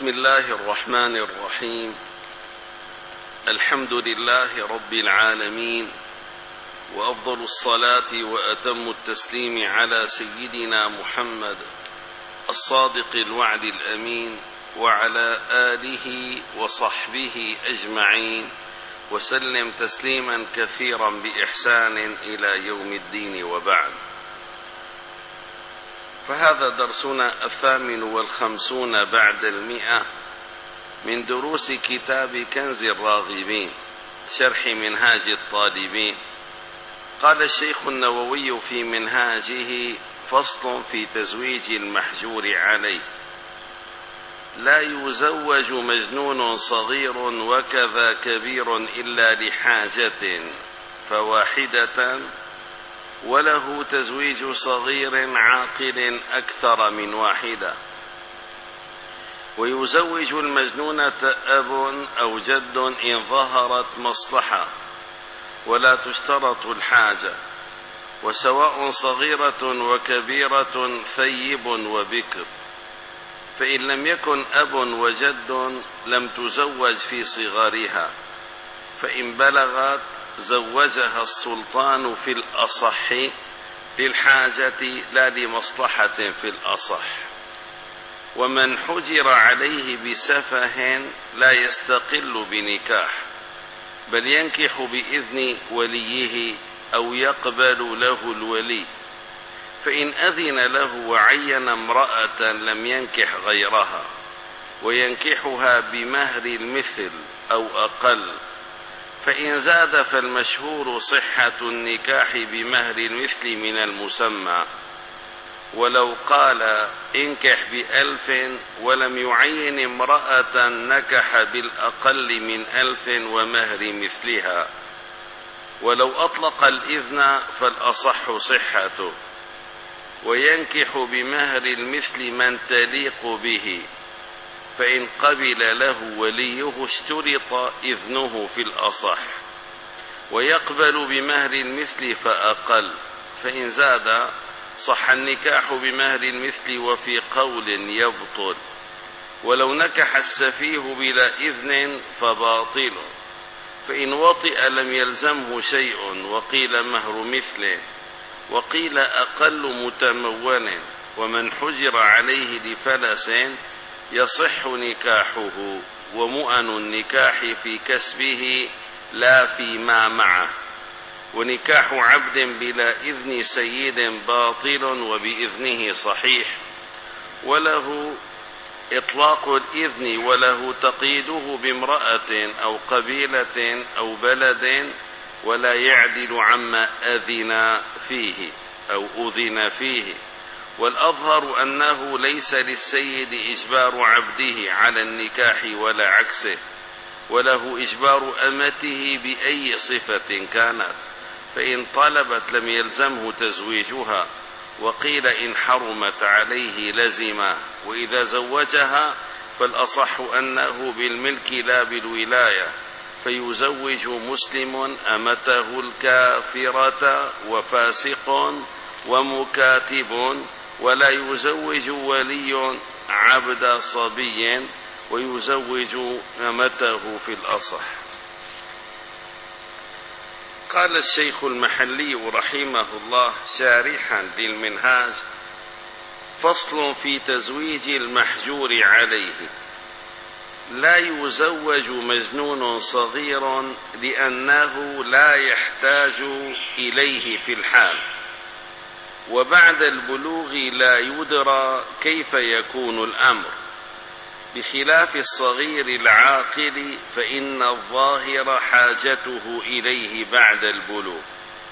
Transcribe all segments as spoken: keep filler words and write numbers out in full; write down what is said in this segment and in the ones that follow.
بسم الله الرحمن الرحيم. الحمد لله رب العالمين، وأفضل الصلاة وأتم التسليم على سيدنا محمد الصادق الوعد الأمين، وعلى آله وصحبه أجمعين، وسلم تسليما كثيرا بإحسان إلى يوم الدين، وبعد. فهذا درسنا الثامن والخمسون بعد المئة من دروس كتاب كنز الراغبين شرح منهاج الطالبين. قال الشيخ النووي في منهاجه: فصل في تزويج المحجور عليه. لا يزوج مجنون صغير وكذا كبير إلا لحاجة فواحدة، وله تزويج صغير عاقل أكثر من واحدة. ويزوج المجنونة أب أو جد إن ظهرت مصلحة، ولا تشترط الحاجة، وسواء صغيرة وكبيرة ثيب وبكر. فإن لم يكن أب وجد لم تزوج في صغارها، فإن بلغت زوجها السلطان في الأصح للحاجة لا لمصلحة في الأصح. ومن حجر عليه بسفه لا يستقل بنكاح، بل ينكح بإذن وليه أو يقبل له الولي. فإن أذن له وعين امرأة لم ينكح غيرها، وينكحها بمهر المثل أو أقل. فإن زاد فالمشهور صحة النكاح بمهر المثل من المسمى. ولو قال انكح بألف ولم يعين امرأة نكح بالأقل من ألف ومهر مثلها. ولو أطلق الإذن فالأصح صحته، وينكح بمهر المثل من تليق به. فإن قبل له وليه اشترط إذنه في الأصح، ويقبل بمهر المثل فأقل. فإن زاد صح النكاح بمهر المثل، وفي قول يبطل. ولو نكح السفيه بلا إذن فباطل. فإن وطئ لم يلزمه شيء، وقيل مهر مثله، وقيل أقل متمول. ومن حجر عليه لفلس يصح نكاحه، ومؤن النكاح في كسبه لا فيما معه. ونكاح عبد بلا إذن سيد باطل، وبإذنه صحيح. وله إطلاق الإذن، وله تقييده بامرأة أو قبيلة أو بلد، ولا يعدل عما أذن فيه أو أذن فيه. والأظهر أنه ليس للسيد إجبار عبده على النكاح ولا عكسه، وله إجبار أمته بأي صفة كانت. فإن طلبت لم يلزمه تزويجها، وقيل إن حرمت عليه لزمه. وإذا زوجها فالأصح أنه بالملك لا بالولاية، فيزوج مسلم أمته الكافرة وفاسق ومكاتب، ولا يزوج ولي عبد صبي، ويزوج أمته في الأصح. قال الشيخ المحلي رحمه الله شارحا للمنهاج: فصل في تزويج المحجور عليه. لا يزوج مجنون صغير لأنه لا يحتاج إليه في الحال، وبعد البلوغ لا يدرى كيف يكون الأمر، بخلاف الصغير العاقل فإن الظاهر حاجته إليه بعد البلوغ.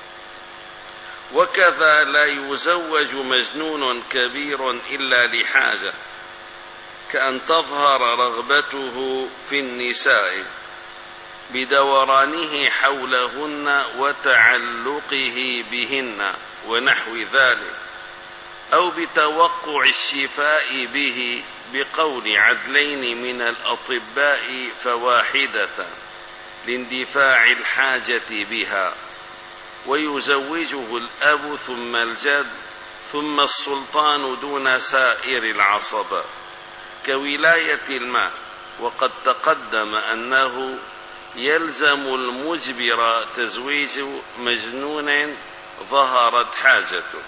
وكذا لا يزوج مجنون كبير إلا لحاجة، كأن تظهر رغبته في النساء بدورانه حولهن وتعلقه بهن ونحو ذلك، أو بتوقع الشفاء به بقول عدلين من الأطباء فواحدة لاندفاع الحاجة بها. ويزوجه الأب ثم الجد ثم السلطان دون سائر العصبة. كولاية المال، وقد تقدم أنه يلزم المجبر تزويج مجنون ظهرت حاجته.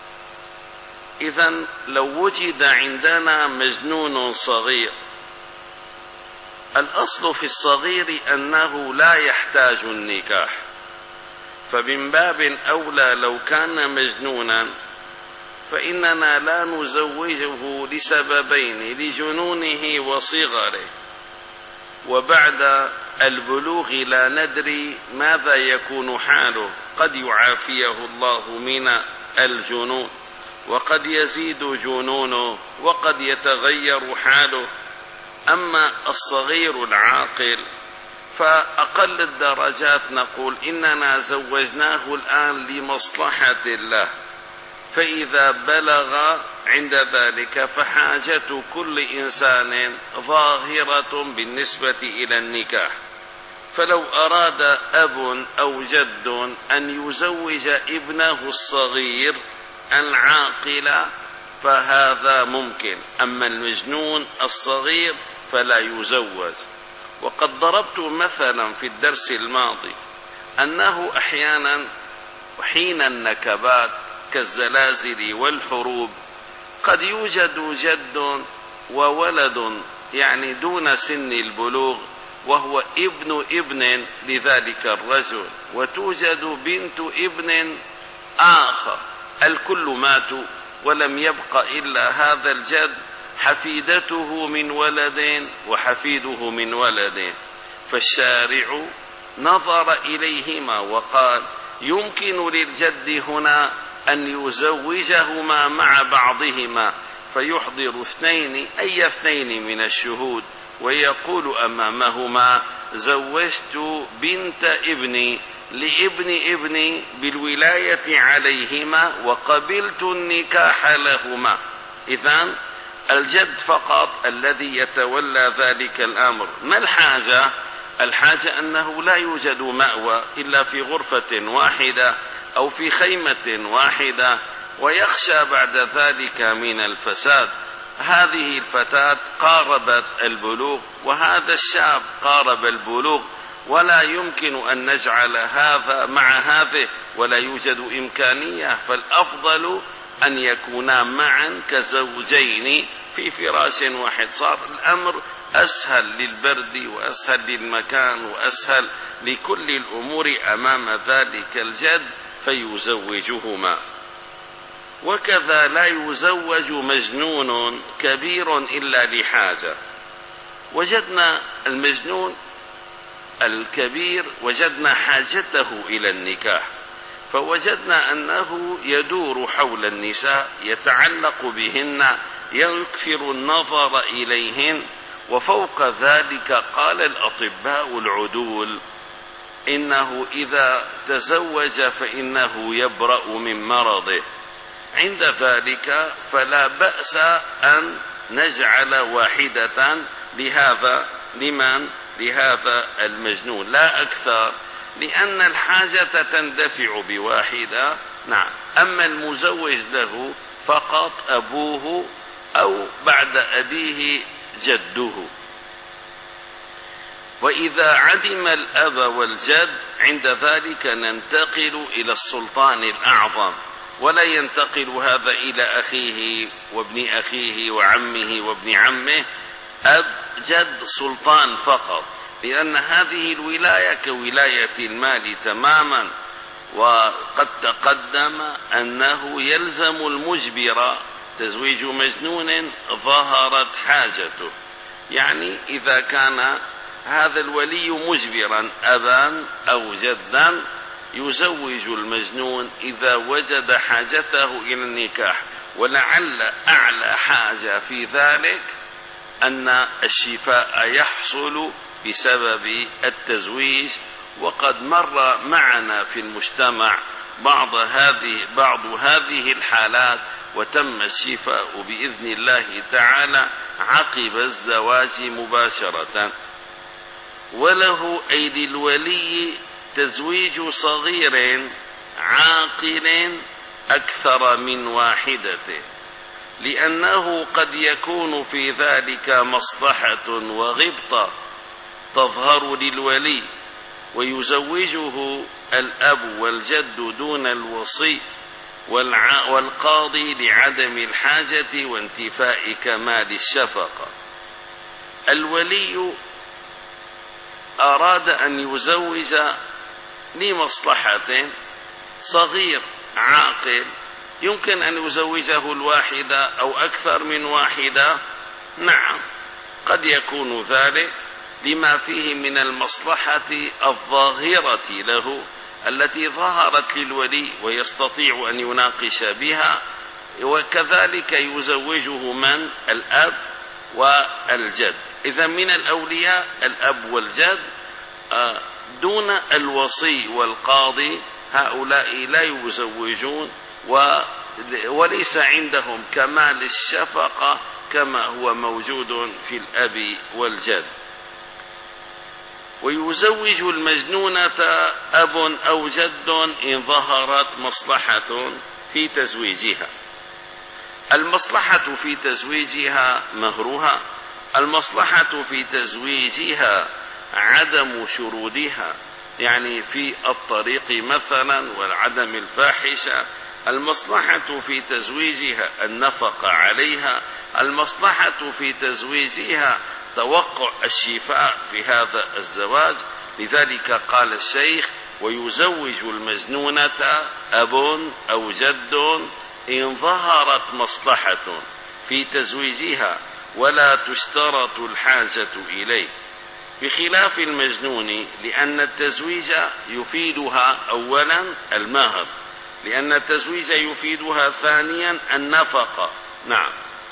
إذن لو وجد عندنا مجنون صغير، الأصل في الصغير أنه لا يحتاج النكاح، فمن باب أولى لو كان مجنونا فإننا لا نزوجه لسببين: لجنونه وصغره، وبعد البلوغ لا ندري ماذا يكون حاله، قد يعافيه الله من الجنون وقد يزيد جنونه وقد يتغير حاله. أما الصغير العاقل فأقل الدرجات نقول إننا زوجناه الآن لمصلحة الله، فإذا بلغ عند ذلك فحاجة كل إنسان ظاهرة بالنسبة إلى النكاح. فلو أراد أب أو جد أن يزوج ابنه الصغير العاقل فهذا ممكن، أما المجنون الصغير فلا يزوج. وقد ضربت مثلا في الدرس الماضي أنه أحيانا حين النكبات كالزلازل والحروب قد يوجد جد وولد يعني دون سن البلوغ وهو ابن ابن لذلك الرجل، وتوجد بنت ابن آخر، الكل ماتوا ولم يبق إلا هذا الجد، حفيدته من ولد وحفيده من ولد. فالشارع نظر إليهما وقال يمكن للجد هنا أن يزوجهما مع بعضهما فيحضر اثنين أي اثنين من الشهود ويقول أمامهما زوجت بنت ابني لابن ابني بالولاية عليهما وقبلت النكاح لهما. إذن الجد فقط الذي يتولى ذلك الأمر. ما الحاجة؟ الحاجة أنه لا يوجد مأوى إلا في غرفة واحدة أو في خيمة واحدة، ويخشى بعد ذلك من الفساد. هذه الفتاة قاربت البلوغ وهذا الشاب قارب البلوغ، ولا يمكن أن نجعل هذا مع هذه ولا يوجد إمكانية، فالأفضل أن يكونا معا كزوجين في فراش واحد. صار الأمر أسهل للبرد وأسهل للمكان وأسهل لكل الأمور أمام ذلك الجد فيزوجهما. وكذا لا يزوج مجنون كبير إلا لحاجة. وجدنا المجنون الكبير وجدنا حاجته إلى النكاح، فوجدنا أنه يدور حول النساء يتعلق بهن يكثر النظر إليهن، وفوق ذلك قال الأطباء العدول إنه إذا تزوج فإنه يبرأ من مرضه. عند ذلك فلا بأس أن نجعل واحدة لهذا لمن لهذا المجنون لا أكثر، لأن الحاجة تندفع بواحدة. نعم. أما المزوج له فقط أبوه أو بعد أبيه جده. وإذا عدم الأب والجد عند ذلك ننتقل إلى السلطان الأعظم، ولا ينتقل هذا إلى أخيه وابن أخيه وعمه وابن عمه، أب جد سلطان فقط، لأن هذه الولاية كولاية المال تماما. وقد تقدم أنه يلزم المجبر تزويج مجنون ظهرت حاجته، يعني إذا كان هذا الولي مجبرا أبا أو جدا يزوج المجنون إذا وجد حاجته إلى النكاح. ولعل أعلى حاجة في ذلك أن الشفاء يحصل بسبب التزويج. وقد مر معنا في المجتمع بعض هذه بعض هذه الحالات وتم الشفاء بإذن الله تعالى عقب الزواج مباشرة. وله أي للولي تزويج صغير عاقل أكثر من واحدة، لأنه قد يكون في ذلك مصلحة وغبطة تظهر للولي، ويزوجه الأب والجد دون الوصي والقاضي لعدم الحاجة وانتفاء كمال الشفقة. الولي أراد أن يزوج لمصلحة، صغير عاقل يمكن أن يزوجه الواحدة أو أكثر من واحدة، نعم قد يكون ذلك لما فيه من المصلحة الظاهرة له التي ظهرت للولي ويستطيع أن يناقش بها، وكذلك يزوجه من؟ الأب والجد. إذا من الأولياء الأب والجد دون الوصي والقاضي، هؤلاء لا يزوجون وليس عندهم كمال الشفقة كما هو موجود في الأب والجد. ويزوج المجنونة أب أو جد إن ظهرت مصلحة في تزويجها. المصلحة في تزويجها مهرها، المصلحة في تزويجها عدم شرودها، يعني في الطريق مثلا وعدم الفاحشة، المصلحة في تزويجها النفقة عليها، المصلحة في تزويجها توقع الشفاء في هذا الزواج. لذلك قال الشيخ: ويزوج المجنونة أب أو جد إن ظهرت مصلحة في تزويجها ولا تشترط الحاجة إليه، بخلاف المجنون، لأن التزويج يفيدها أولا المهر، لأن التزويج يفيدها ثانيا النفقة، نعم.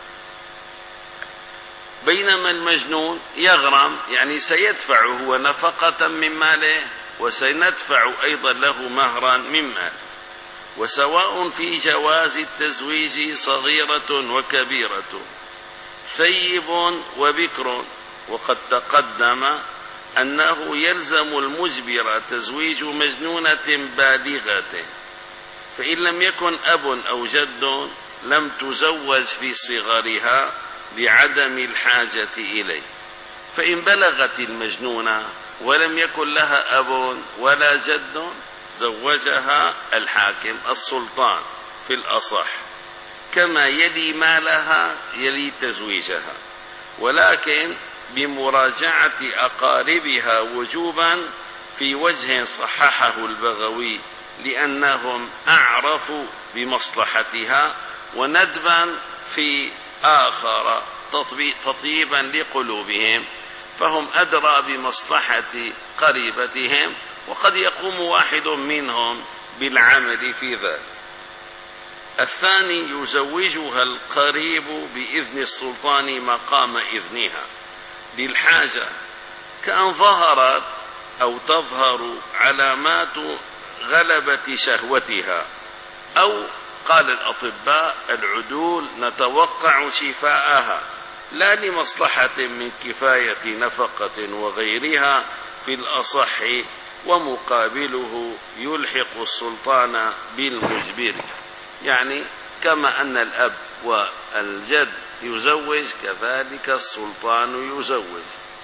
بينما المجنون يغرم، يعني سيدفع هو نفقة من ماله وسندفع أيضا له مهرا من ماله. وسواء في جواز التزويج صغيرة وكبيرة، ثيب وبكر، وقد تقدم أنه يلزم المجبر تزويج مجنونة بالغة، فإن لم يكن أب أو جد لم تزوج في صغرها لعدم الحاجة إليه. فإن بلغت المجنونة ولم يكن لها أب ولا جد زوجها الحاكم السلطان في الأصح، كما يلي مالها يلي تزويجها، ولكن بمراجعة أقاربها وجوبا في وجه صححه البغوي، لأنهم أعرفوا بمصلحتها، وندبا في آخر تطيبا لقلوبهم، فهم أدرى بمصلحة قريبتهم، وقد يقوم واحد منهم بالعمل في ذلك. الثاني يزوجها القريب بإذن السلطان مقام إذنها للحاجة، كأن ظهرت أو تظهر علامات غلبة شهوتها، أو قال الأطباء العدول نتوقع شفاءها، لا لمصلحة من كفاية نفقة وغيرها في الأصح، ومقابله يلحق السلطان بالمجبر، يعني كما أن الأب والجد يزوج كذلك السلطان يزوج.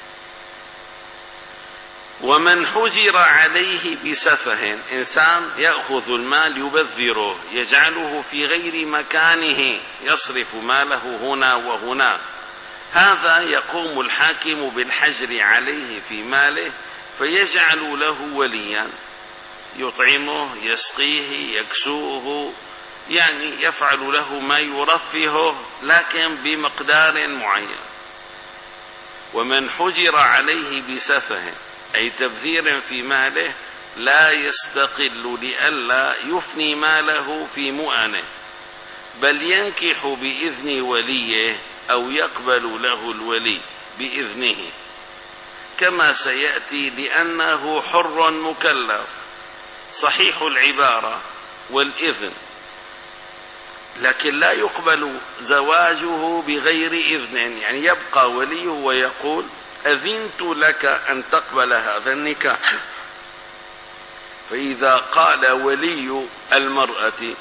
ومن حجر عليه بسفه، إنسان يأخذ المال يبذره يجعله في غير مكانه، يصرف ماله هنا وهنا، هذا يقوم الحاكم بالحجر عليه في ماله، فيجعل له وليا يطعمه يسقيه يكسوه، يعني يفعل له ما يرفهه لكن بمقدار معين. ومن حجر عليه بسفه أي تبذير في ماله لا يستقل لئلا يفني ماله في مؤنه، بل ينكح بإذن وليه أو يقبل له الولي بإذنه، كما سيأتي، لأنه حر مكلف صحيح العبارة والإذن، لكن لا يقبل زواجه بغير إذن، يعني يبقى وليه ويقول أذنت لك أن تقبل هذا النكاح. فإذا قال ولي المرأة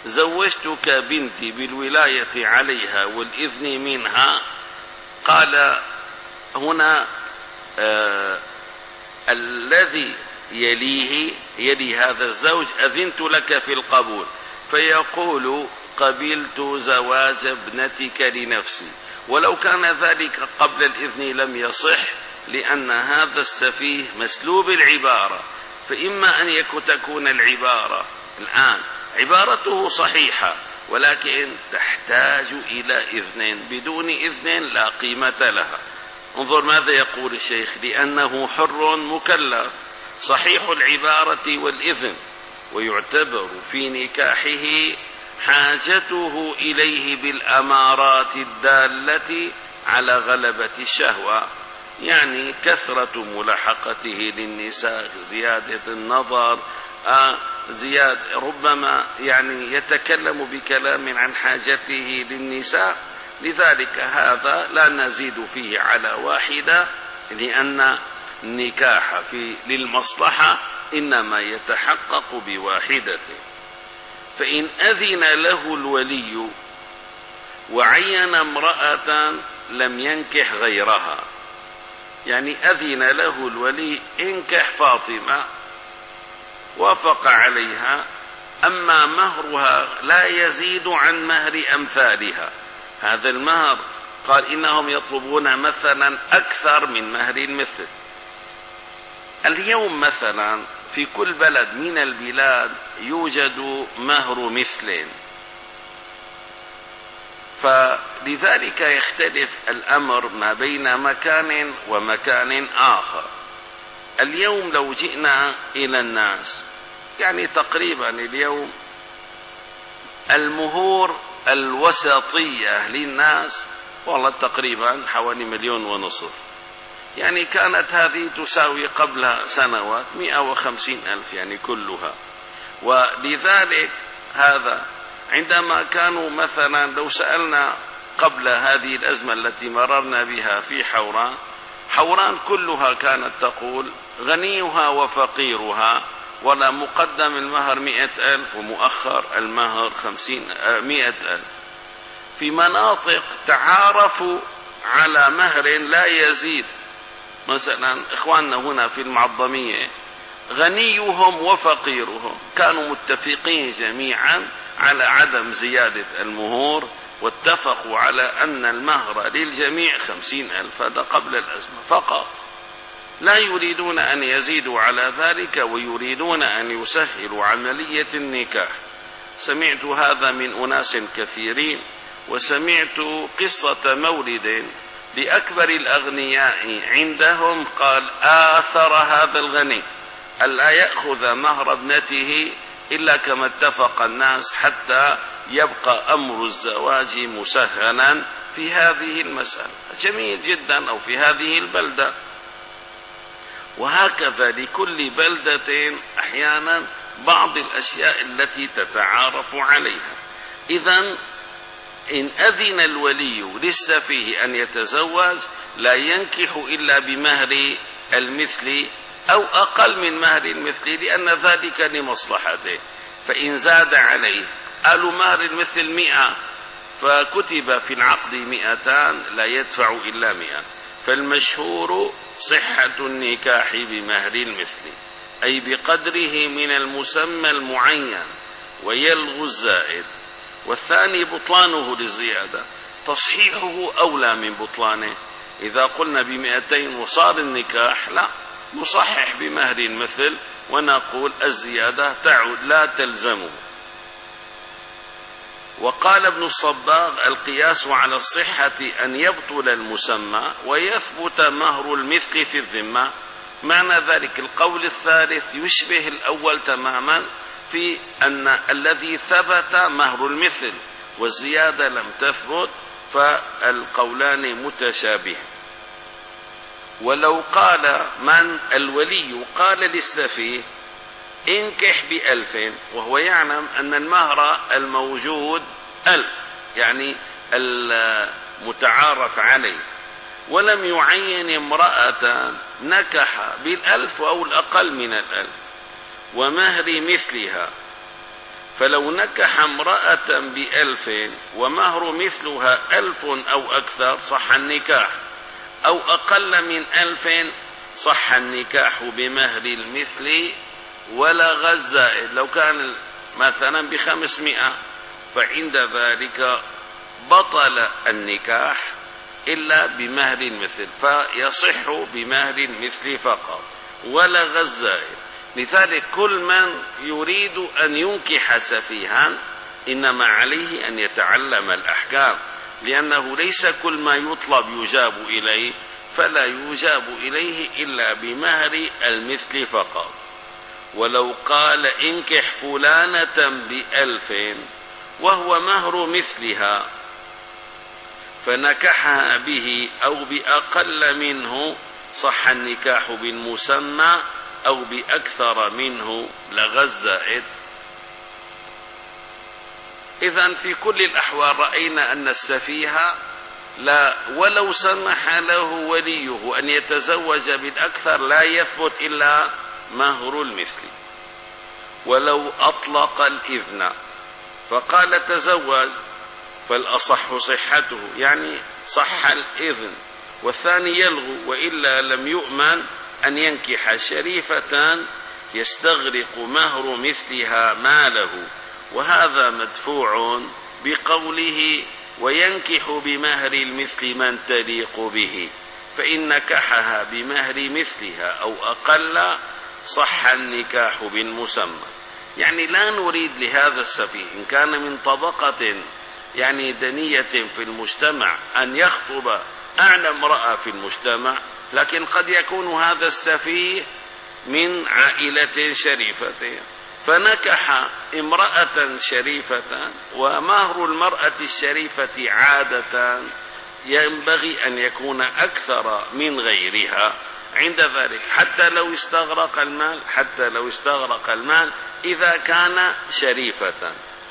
زوجتك بنتي بالولاية عليها والإذن منها، قال هنا آه الذي يليه يلي هذا الزوج أذنت لك في القبول، فيقول قبلت زواج ابنتك لنفسي، ولو كان ذلك قبل الإذن لم يصح، لأن هذا السفيه مسلوب العبارة. فإما أن تكون العبارة الآن عبارته صحيحة ولكن تحتاج إلى إذن، بدون إذن لا قيمة لها. انظر ماذا يقول الشيخ: لأنه حر مكلف صحيح العبارة والإذن، ويعتبر في نكاحه حاجته إليه بالأمارات الدالة على غلبة الشهوة، يعني كثرة ملاحقته للنساء، زيادة النظر، آه زياد ربما يعني يتكلم بكلام عن حاجته للنساء. لذلك هذا لا نزيد فيه على واحدة، لأن النكاح في للمصلحة إنما يتحقق بواحدة. فإن أذن له الولي وعين امرأة لم ينكح غيرها، يعني أذن له الولي انكح فاطمة، وافق عليها، أما مهرها لا يزيد عن مهر أمثالها. هذا المهر قال إنهم يطلبون مثلا أكثر من مهر المثل. اليوم مثلا في كل بلد من البلاد يوجد مهر مثل، فلذلك يختلف الأمر ما بين مكان ومكان آخر. اليوم لو جئنا إلى الناس، يعني تقريبا اليوم المهور الوسطية للناس والله تقريبا حوالي مليون ونصف، يعني كانت هذه تساوي قبل سنوات مئة وخمسين ألف يعني كلها. ولذلك هذا عندما كانوا مثلا لو سألنا قبل هذه الأزمة التي مررنا بها في حوران، حوران كلها كانت تقول غنيها وفقيرها، ولا مقدم المهر مئة ألف ومؤخر المهر خمسين مئة ألف. في مناطق تعارفوا على مهر لا يزيد، مثلا إخواننا هنا في المعظمية غنيهم وفقيرهم كانوا متفقين جميعا على عدم زيادة المهور، واتفقوا على أن المهر للجميع خمسين ألف، هذا قبل الأزمة فقط، لا يريدون أن يزيدوا على ذلك، ويريدون أن يسهلوا عملية النكاح. سمعت هذا من أناس كثيرين، وسمعت قصة مولد لأكبر الأغنياء عندهم، قال آثر هذا الغني ألا يأخذ مهر ابنته إلا كما اتفق الناس، حتى يبقى أمر الزواج مسهلا في هذه المسألة. جميل جدا، أو في هذه البلدة. وهكذا لكل بلدة أحيانا بعض الأشياء التي تتعارف عليها. إذن إن أذن الولي للسفيه أن يتزوج لا ينكح إلا بمهر المثل أو أقل من مهر المثل، لأن ذلك لمصلحته. فإن زاد عليه قالوا مهر المثل مئة، فكتب في العقد مئتان، لا يدفع إلا مئة. فالمشهور صحة النكاح بمهر المثل، أي بقدره من المسمى المعين، ويلغو الزائد. والثاني بطلانه للزيادة، تصحيحه أولى من بطلانه. إذا قلنا بمئتين وصار النكاح، لا، نصحح بمهر المثل ونقول الزيادة تعود لا تلزمه. وقال ابن الصباغ القياس على الصحة أن يبطل المسمى ويثبت مهر المثل في الذمة. معنى ذلك القول الثالث يشبه الأول تماما، في أن الذي ثبت مهر المثل والزيادة لم تثبت، فالقولان متشابه. ولو قال من الولي قال للسفيه انكح بألف، وهو يعلم أن المهر الموجود ألف يعني المتعارف عليه، ولم يعين امرأة، نكح بالألف أو الأقل من الألف ومهر مثلها، فلو نكح امرأة بألف ومهر مثلها ألف أو أكثر صح النكاح، أو أقل من ألف صح النكاح بمهر المثل ولغى الزائد. لو كان مثلا بخمسمائة فعند ذلك بطل النكاح إلا بمهر المثل، فيصح بمهر المثل فقط ولغى الزائد. لذلك كل من يريد أن ينكح سفيها إنما عليه أن يتعلم الأحكام، لأنه ليس كل ما يطلب يجاب إليه، فلا يجاب إليه إلا بمهر المثل فقط. ولو قال انكح فلانة بألف وهو مهر مثلها فنكحها به أو بأقل منه صح النكاح بالمسمى، أو بأكثر منه لغى الزائد. إذن في كل الأحوال رأينا أن السفيه لا ولو سمح له وليه أن يتزوج بالأكثر لا يثبت إلا مهر المثل. ولو أطلق الإذن فقال تزوج فالأصح صحته، يعني صح الإذن، والثاني يلغو، وإلا لم يؤمن أن ينكح شريفة يستغرق مهر مثلها ماله، وهذا مدفوع بقوله وينكح بمهر المثل من تليق به، فإن نكحها بمهر مثلها أو أقل صح النكاح بالمسمى. يعني لا نريد لهذا السفيه إن كان من طبقة يعني دنية في المجتمع أن يخطب أعلى امرأة في المجتمع، لكن قد يكون هذا السفيه من عائلة شريفة فنكح امرأة شريفة، ومهر المرأة الشريفة عادة ينبغي أن يكون أكثر من غيرها. عند ذلك حتى لو استغرق المال حتى لو استغرق المال إذا كان شريفة.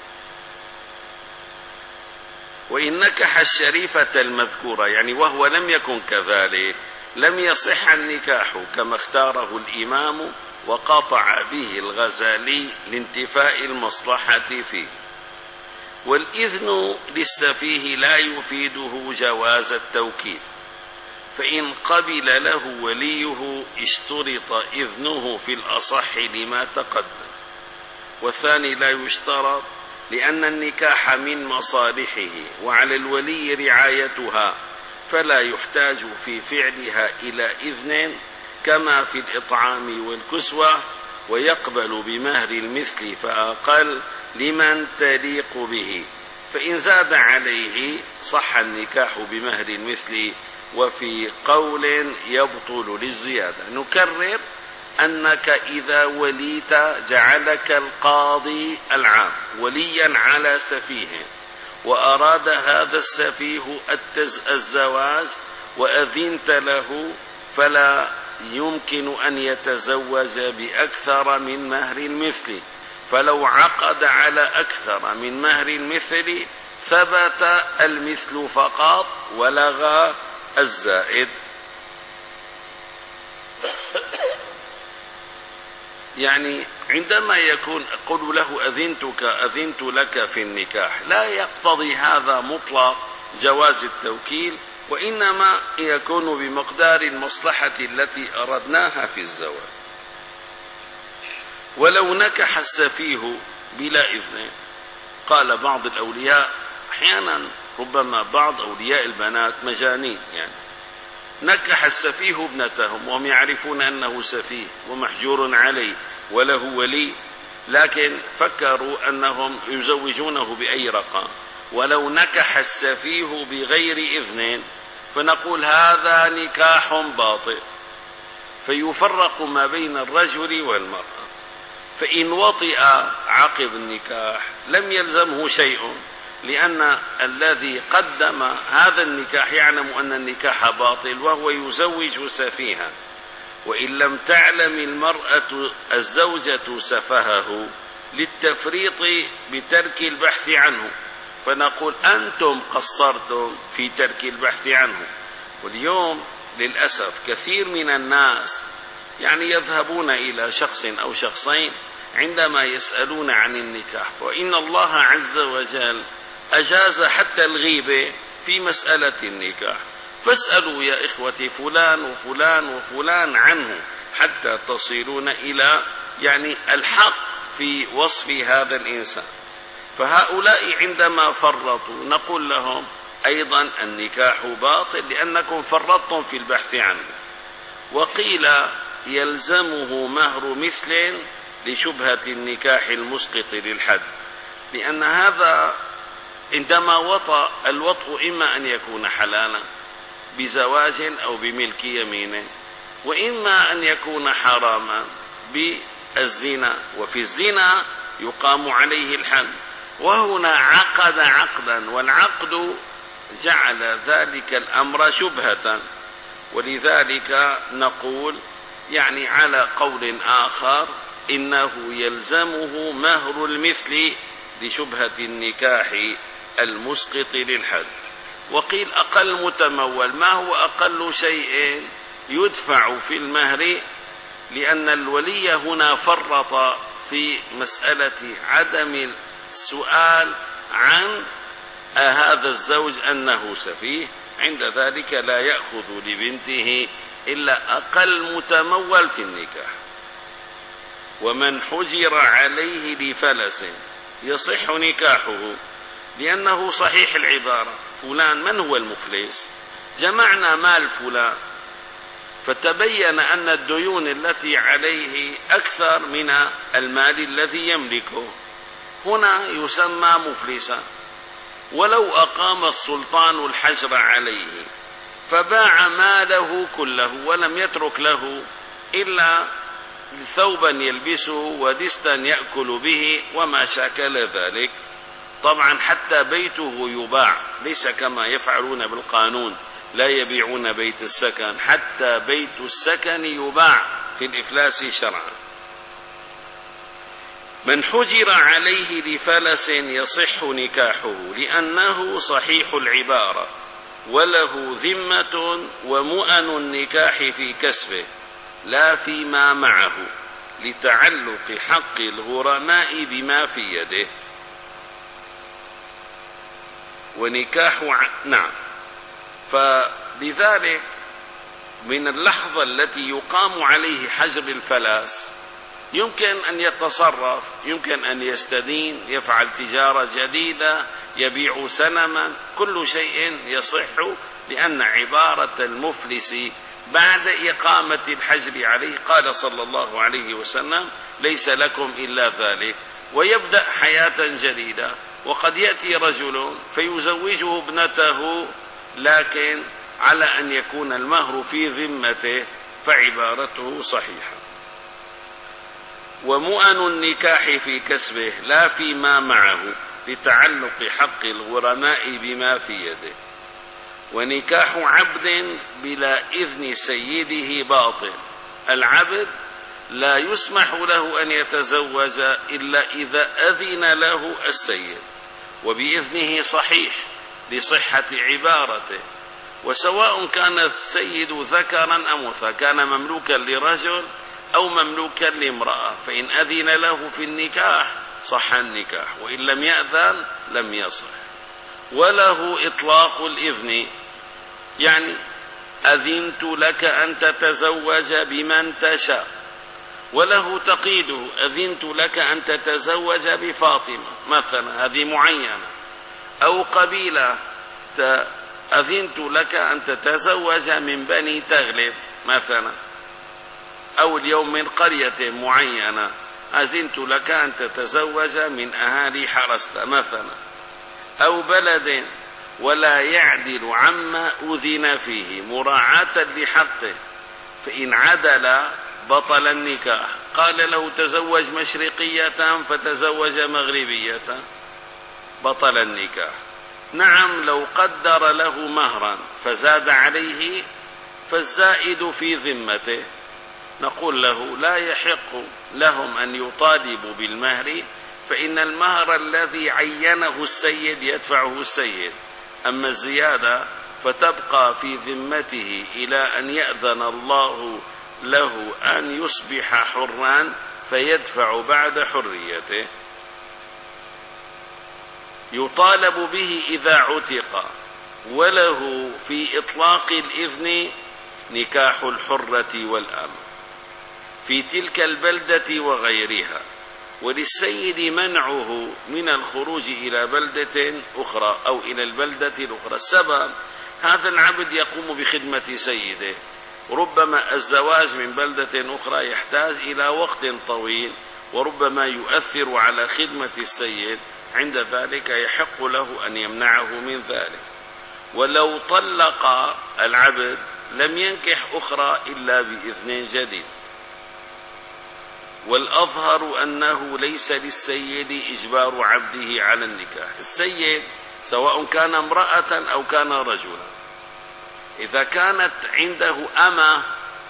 وإن نكح الشريفة المذكورة يعني وهو لم يكن كذلك لم يصح النكاح كما اختاره الإمام وقاطع به الغزالي لانتفاء المصلحة فيه. والإذن للسفيه لا يفيده جواز التوكيد، فإن قبل له وليه اشترط إذنه في الأصح لما تقدم، والثاني لا يشترط لأن النكاح من مصالحه وعلى الولي رعايتها، فلا يحتاج في فعلها إلى إذن كما في الإطعام والكسوة، ويقبل بمهر المثل فأقل لمن تليق به، فإن زاد عليه صح النكاح بمهر المثل، وفي قول يبطل للزيادة. نكرر أنك إذا وليت جعلك القاضي العام وليا على سفيه، وأراد هذا السفيه الزواج وأذنت له، فلا يمكن أن يتزوج بأكثر من مهر المثل، فلو عقد على أكثر من مهر المثل ثبت المثل فقط ولغى الزائد. يعني عندما يكون قل له أذنتك أذنت لك في النكاح لا يقتضي هذا مطلق جواز التوكيل، وإنما يكون بمقدار المصلحة التي أردناها في الزواج. ولو نكح السفيه بلا إذن، قال بعض الأولياء أحيانا ربما بعض أولياء البنات مجانين، يعني نكح السفيه ابنتهم وهم يعرفون أنه سفيه ومحجور عليه وله ولي، لكن فكروا أنهم يزوجونه بأي رقم. ولو نكح السفيه بغير إذن فنقول هذا نكاح باطل، فيفرق ما بين الرجل والمرأة. فإن وطئ عقب النكاح لم يلزمه شيء، لأن الذي قدم هذا النكاح يعلم أن النكاح باطل وهو يزوج سفيها. وإن لم تعلم المرأة الزوجة سفهه للتفريط بترك البحث عنه، فنقول أنتم قصرتم في ترك البحث عنه. واليوم للأسف كثير من الناس يعني يذهبون إلى شخص أو شخصين عندما يسألون عن النكاح، وإن الله عز وجل أجاز حتى الغيبة في مسألة النكاح. فاسألوا يا إخوتي فلان وفلان وفلان عنه حتى تصلون إلى يعني الحق في وصف هذا الإنسان. فهؤلاء عندما فرطوا نقول لهم أيضا النكاح باطل لأنكم فرطتم في البحث عنه. وقيل يلزمه مهر مثل لشبهة النكاح المسقط للحد، لأن هذا عندما وطأ الوطء إما أن يكون حلالا بزواج أو بملك يمين، وإما أن يكون حراما بالزنا، وفي الزنا يقام عليه الحد. وهنا عقد عقدا، والعقد جعل ذلك الأمر شبهة، ولذلك نقول يعني على قول آخر إنه يلزمه مهر المثل لشبهة النكاح المسقط للحد. وقيل أقل متمول. ما هو أقل شيء يدفع في المهر؟ لأن الولي هنا فرط في مسألة عدم السؤال عن هذا الزوج أنه سفيه، عند ذلك لا يأخذ لبنته إلا أقل متمول في النكاح. ومن حجر عليه لفلس يصح نكاحه، لأنه صحيح العبارة فلان من هو المفلس؟ جمعنا مال فلان فتبين أن الديون التي عليه أكثر من المال الذي يملكه، هنا يسمى مفلسا. ولو أقام السلطان الحجر عليه فباع ماله كله ولم يترك له إلا ثوبا يلبسه ودستا يأكل به وما شاكل ذلك، طبعا حتى بيته يباع، ليس كما يفعلون بالقانون لا يبيعون بيت السكن، حتى بيت السكن يباع في الإفلاس شرعا. من حجر عليه لفلس يصح نكاحه، لأنه صحيح العبارة وله ذمة ومؤن النكاح في كسبه لا فيما معه، لتعلق حق الغرماء بما في يده. ونكاح ع... نعم. فلذلك من اللحظة التي يقام عليه حجر الفلاس يمكن أن يتصرف، يمكن أن يستدين، يفعل تجارة جديدة، يبيع سلما، كل شيء يصح، لأن عبارة المفلس بعد إقامة الحجر عليه قال صلى الله عليه وسلم ليس لكم إلا ذلك، ويبدأ حياة جديدة. وقد يأتي رجل فيزوجه ابنته لكن على أن يكون المهر في ذمته، فعبارته صحيحة. ومؤن النكاح في كسبه لا فيما معه، لتعلق حق الغرماء بما في يده. ونكاح عبد بلا إذن سيده باطل. العبد لا يسمح له أن يتزوج إلا إذا أذن له السيد، وبإذنه صحيح لصحة عبارته. وسواء كان السيد ذكرا أم أنثى، كان مملوكا لرجل أو مملوكا لامرأة، فإن أذن له في النكاح صح النكاح، وإن لم يأذن لم يصح. وله إطلاق الإذن، يعني أذنت لك أن تتزوج بمن تشاء. وله تقييده، أذنت لك أن تتزوج بفاطمة مثلا، هذه معينة. أو قبيلة، أذنت لك أن تتزوج من بني تغلب مثلا. أو اليوم من قرية معينة، أذنت لك أن تتزوج من أهالي حرسة مثلا. أو بلد، ولا يعدل عما أذن فيه مراعاة لحقه، فإن عدل بطل النكاح. قال له تزوج مشرقية فتزوج مغربية، بطل النكاح. نعم، لو قدر له مهرا فزاد عليه فالزائد في ذمته، نقول له لا يحق لهم أن يطالبوا بالمهر، فإن المهر الذي عينه السيد يدفعه السيد، أما الزيادة فتبقى في ذمته إلى أن يأذن الله له أن يصبح حرا فيدفع بعد حريته. يطالب به إذا عتق، وله في إطلاق الإذن نكاح الحرة والأمة في تلك البلدة وغيرها، وللسيد منعه من الخروج إلى بلدة أخرى أو إلى البلدة الأخرى. السبب هذا العبد يقوم بخدمة سيده، ربما الزواج من بلدة أخرى يحتاج إلى وقت طويل وربما يؤثر على خدمة السيد، عند ذلك يحق له أن يمنعه من ذلك. ولو طلق العبد لم ينكح أخرى إلا بإذن جديد. والأظهر أنه ليس للسيد إجبار عبده على النكاح. السيد سواء كان امرأة أو كان رجلا، إذا كانت عنده أمة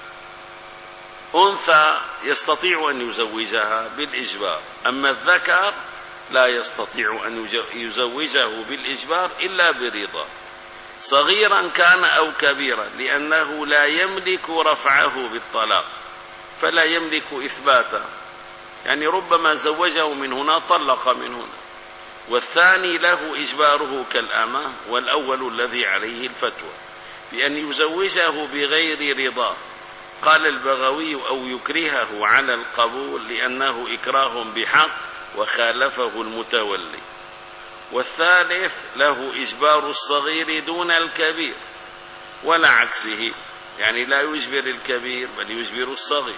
أنثى يستطيع أن يزوجها بالإجبار، أما الذكر لا يستطيع أن يزوجه بالإجبار إلا برضا، صغيرا كان أو كبيرا، لأنه لا يملك رفعه بالطلاق فلا يملك إثباته، يعني ربما زوجه من هنا طلق من هنا. والثاني له إجباره كالأمة، والأول الذي عليه الفتوى بأن يزوجه بغير رضاه. قال البغوي أو يكرهه على القبول لأنه إكراه بحق وخالفه المتولي. والثالث له إجبار الصغير دون الكبير ولا عكسه، يعني لا يجبر الكبير بل يجبر الصغير.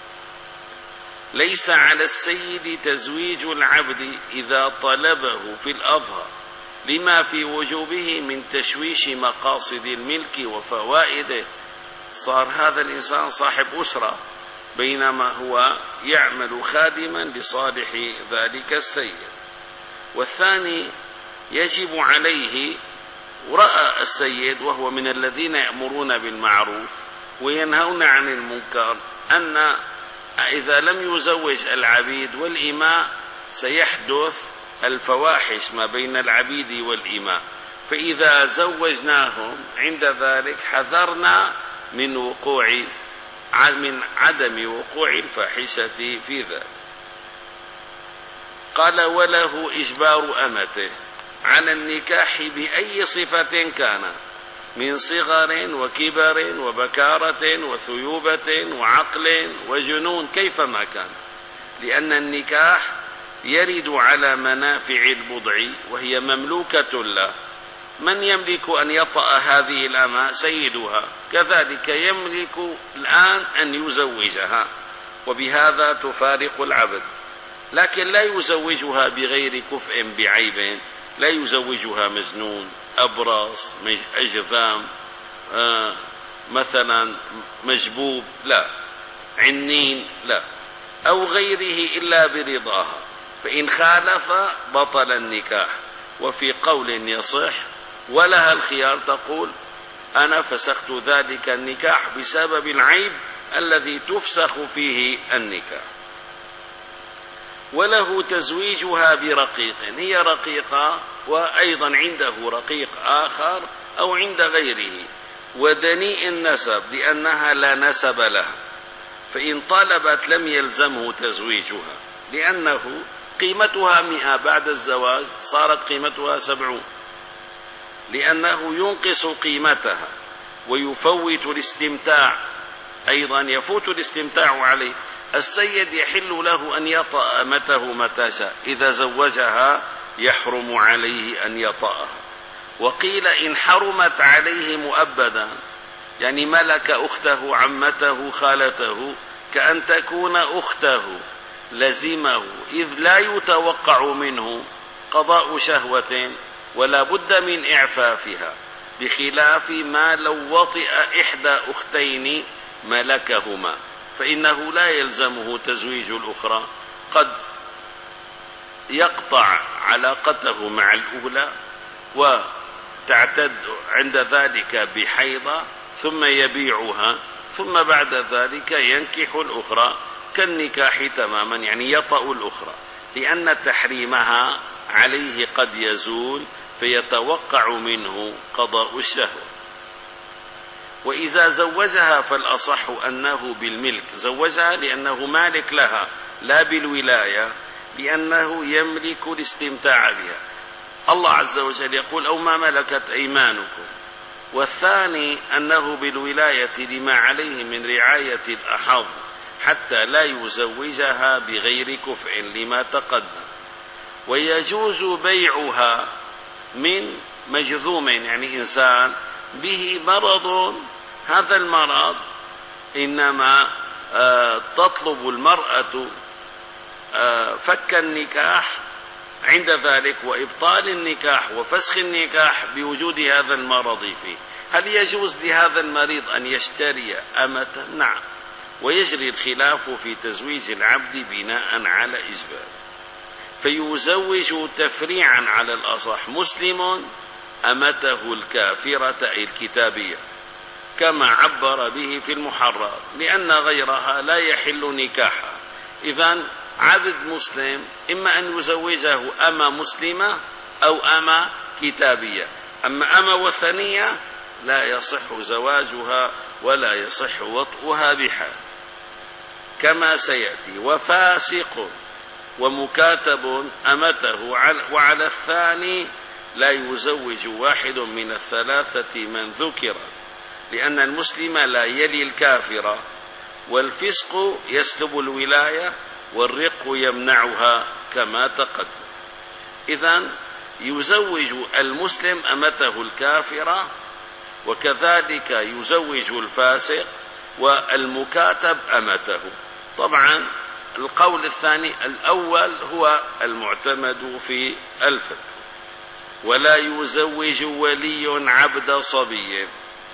ليس على السيد تزويج العبد إذا طلبه في الأظهر لما في وجوبه من تشويش مقاصد الملك وفوائده. صار هذا الإنسان صاحب أسرة بينما هو يعمل خادما لصالح ذلك السيد. والثاني يجب عليه، رأى السيد وهو من الذين يأمرون بالمعروف وينهون عن المنكر، أن إذا لم يزوج العبيد والإماء سيحدث الفواحش ما بين العبيد والإماء، فإذا زوجناهم عند ذلك حذرنا من وقوع من عدم وقوع الفاحشة في ذلك. قال وله إجبار أمته على النكاح بأي صفة كان، من صغر وكبر وبكارة وثيوبة وعقل وجنون كيفما كان، لأن النكاح يرد على منافع البضع وهي مملوكة له. من يملك أن يطأ هذه الأمة؟ سيدها، كذلك يملك الآن أن يزوجها، وبهذا تفارق العبد. لكن لا يزوجها بغير كفء بعيب، لا يزوجها مجنون، أبرص، أجذام، آه مثلا مجبوب، لا، عنين، لا، أو غيره إلا برضاها، فإن خالف بطل النكاح. وفي قول يصح ولها الخيار، تقول أنا فسخت ذلك النكاح بسبب العيب الذي تفسخ فيه النكاح. وله تزويجها برقيق، هي رقيقة وأيضا عنده رقيق آخر أو عند غيره، ودنيء النسب لأنها لا نسب لها، فإن طلبت لم يلزمه تزويجها، لأنه قيمتها مئة بعد الزواج صارت قيمتها سبعون، لأنه ينقص قيمتها ويفوت الاستمتاع، أيضا يفوت الاستمتاع عليه. السيد يحل له أن يطأ أمته متى شاء، إذا زوجها يحرم عليه أن يطأها. وقيل إن حرمت عليه مؤبدا، يعني ملك أخته عمته خالته، كأن تكون أخته لزمه، إذ لا يتوقع منه قضاء شهوة ولا بد من إعفافها، بخلاف ما لو وطئ إحدى أختين ملكهما فإنه لا يلزمه تزويج الأخرى، قد يقطع علاقته مع الأولى وتعتد عند ذلك بحيضة ثم يبيعها، ثم بعد ذلك ينكح الأخرى كالنكاح تماما، يعني يطأ الأخرى، لأن تحريمها عليه قد يزول فيتوقع منه قضاء الشهوة. وإذا زوجها فالأصح أنه بالملك، زوجها لأنه مالك لها، لا بالولاية لأنه يملك الاستمتاع بها. الله عز وجل يقول أو ما ملكت أيمانكم. والثاني أنه بالولاية لما عليه من رعاية الأحظ حتى لا يزوجها بغير كفء لما تقدم. ويجوز بيعها من مجذوم، يعني إنسان به مرض، هذا المرض إنما تطلب المرأة فك النكاح عند ذلك وإبطال النكاح وفسخ النكاح بوجود هذا المرض فيه. هل يجوز لهذا المريض أن يشتري أمة؟ نعم. ويجري الخلاف في تزويج العبد بناء على إجبار، فيزوج تفريعا على الأصح مسلم أمته الكافرة أي الكتابية كما عبر به في المحرر، لأن غيرها لا يحل نكاحها. إذن عبد مسلم إما أن يزوجه أمة مسلمة أو أمة كتابية، أما أمة وثنية لا يصح زواجها ولا يصح وطئها بحال كما سيأتي. وفاسق ومكاتب أمته، وعلى الثاني لا يزوج واحد من الثلاثة من ذكر، لأن المسلم لا يلي الكافر، والفسق يسلب الولاية، والرق يمنعها كما تقدم. إذن يزوج المسلم أمته الكافرة، وكذلك يزوج الفاسق والمكاتب أمته. طبعا القول الثاني الأول هو المعتمد في الفتوى. ولا يزوج ولي عبد صبي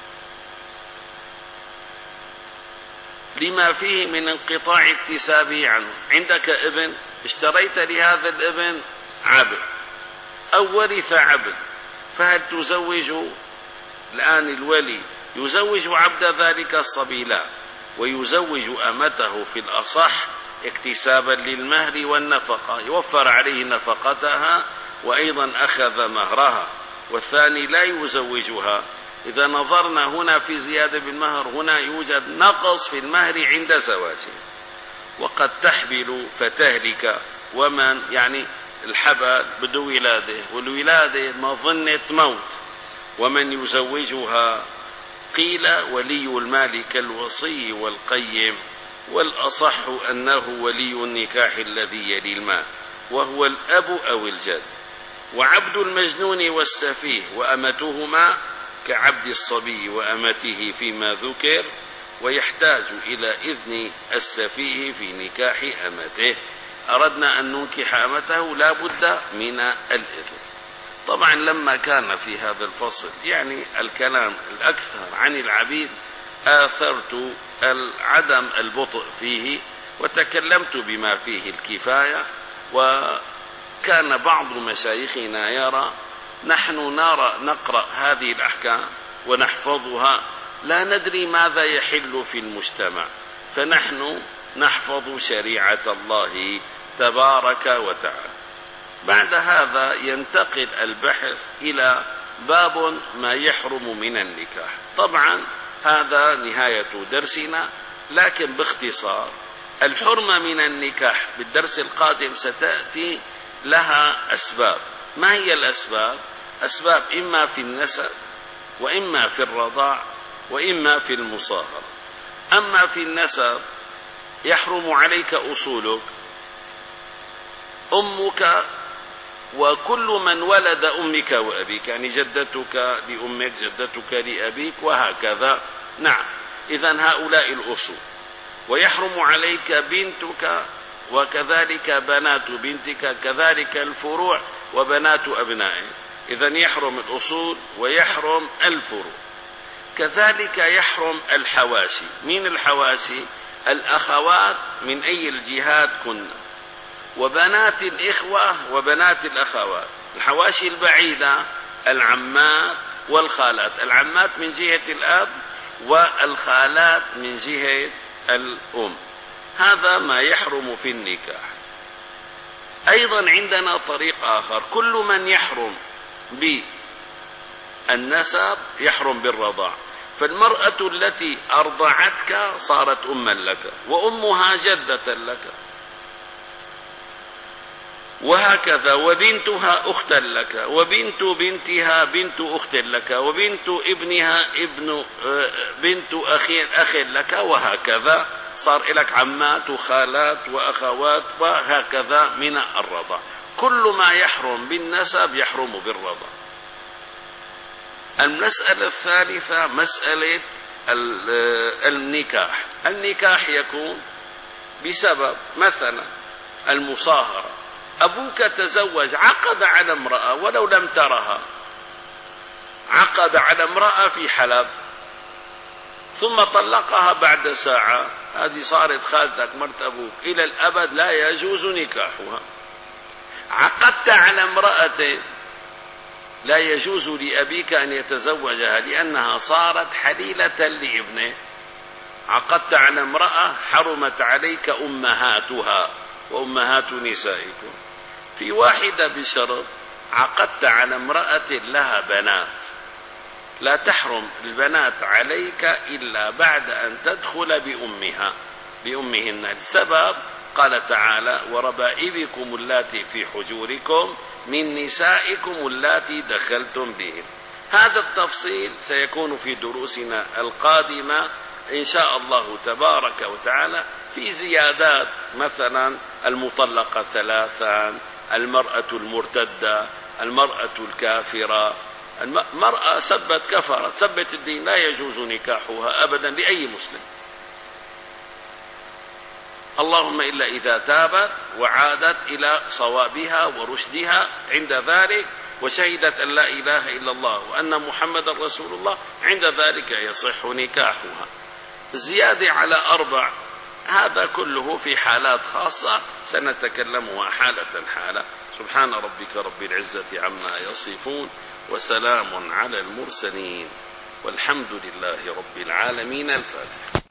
لما فيه من انقطاع اكتسابه عنه. عندك ابن، اشتريت لهذا الابن عبد أو ورث عبد، فهل تزوج الآن الولي يزوج عبد ذلك الصبي؟ لا، ويزوج أمته في الأصح اكتسابا للمهر والنفقة، يوفر عليه نفقتها وأيضا أخذ مهرها. والثاني لا يزوجها. إذا نظرنا هنا في زيادة بالمهر، هنا يوجد نقص في المهر عند زواجه، وقد تحبل فتهلك. ومن يعني الحبل بده ولادة، والولادة مظنة موت، ومن يزوجها قيل ولي المال كالوصي والقيم، والأصح أنه ولي النكاح الذي يلي المال وهو الأب أو الجد. وعبد المجنون والسفيه وأمتهما كعبد الصبي وأمته فيما ذكر، ويحتاج إلى إذن السفيه في نكاح أمته. أردنا أن ننكح أمته لا بد من الإذن. طبعا لما كان في هذا الفصل يعني الكلام الأكثر عن العبيد، آثرت عدم البطء فيه وتكلمت بما فيه الكفاية. وكان بعض مشايخنا يرى نحن نرى نقرأ هذه الأحكام ونحفظها، لا ندري ماذا يحل في المجتمع، فنحن نحفظ شريعة الله تبارك وتعالى. بعد هذا ينتقل البحث إلى باب ما يحرم من النكاح. طبعا هذا نهاية درسنا، لكن باختصار الحرمة من النكاح بالدرس القادم ستأتي لها أسباب. ما هي الأسباب؟ أسباب إما في النسب، وإما في الرضاع، وإما في المصاهرة. أما في النسب يحرم عليك أصولك، أمك وكل من ولد أمك وأبيك، يعني جدتك لأمك، جدتك لأبيك، وهكذا. نعم، إذن هؤلاء الأصول. ويحرم عليك بنتك، وكذلك بنات بنتك، كذلك الفروع وبنات أبنائك. إذن يحرم الأصول ويحرم الفروع. كذلك يحرم الحواشي. من الحواشي؟ الأخوات من أي الجهات كنا، وبنات الإخوة وبنات الأخوات. الحواشي البعيدة العمات والخالات، العمات من جهة الأب والخالات من جهة الأم. هذا ما يحرم في النكاح. أيضا عندنا طريق آخر، كل من يحرم بالنسب يحرم بالرضاع، فالمرأة التي أرضعتك صارت أما لك، وأمها جدة لك، وهكذا، وبنتها أختا لك، وبنت بنتها بنت أخت لك، وبنت ابنها ابن بنت أخي أخ لك، وهكذا صار لك عمات وخالات وأخوات، وهكذا من الرضع. كل ما يحرم بالنسب يحرم بالرضع. المسألة الثالثة مسألة النكاح. النكاح يكون بسبب مثلا المصاهرة، أبوك تزوج، عقد على امرأة ولو لم ترها، عقد على امرأة في حلب ثم طلقها بعد ساعة، هذه صارت خالتك مرت أبوك إلى الأبد لا يجوز نكاحها. عقدت على امرأة لا يجوز لأبيك أن يتزوجها لأنها صارت حليلة لابنه. عقدت على امرأة حرمت عليك أمهاتها وأمهات نسائكم. في واحدة بشرط، عقدت على امرأة لها بنات، لا تحرم البنات عليك إلا بعد أن تدخل بأمها بأمهن. السبب قال تعالى: وربائبكم اللاتي في حجوركم من نسائكم اللاتي دخلتم بهن. هذا التفصيل سيكون في دروسنا القادمة إن شاء الله تبارك وتعالى، في زيادات، مثلا المطلقة ثلاثا، المرأة المرتدة، المرأة الكافرة، المرأة سبت كفرت سبت الدين، لا يجوز نكاحها أبدا لأي مسلم، اللهم إلا إذا تابت وعادت إلى صوابها ورشدها عند ذلك، وشهدت أن لا إله إلا الله وأن محمد رسول الله، عند ذلك يصح نكاحها. الزيادة على أربع هذا كله في حالات خاصة سنتكلمها حالة حالة. سبحان ربك رب العزة عما يصفون، وسلام على المرسلين، والحمد لله رب العالمين. الفاتحة.